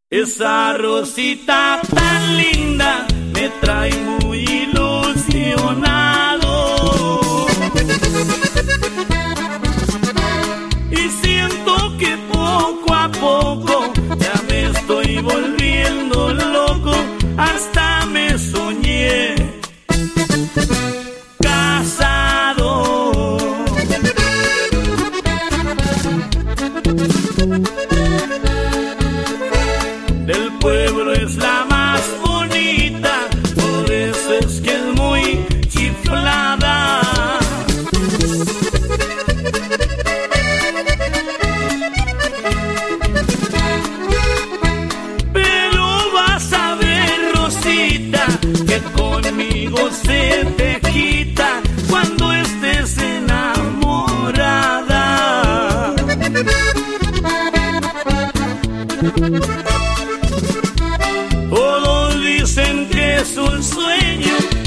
Esa Rosita tan linda me trae muy ilusionado y siento que poco a poco ya me estoy volviendo loco, hasta me soñé casado. Del pueblo es la más bonita, por eso es que es muy chiflada. Pero vas a ver, Rosita, que conmigo se te quita cuando estés enamorada. Todos dicen que es un sueño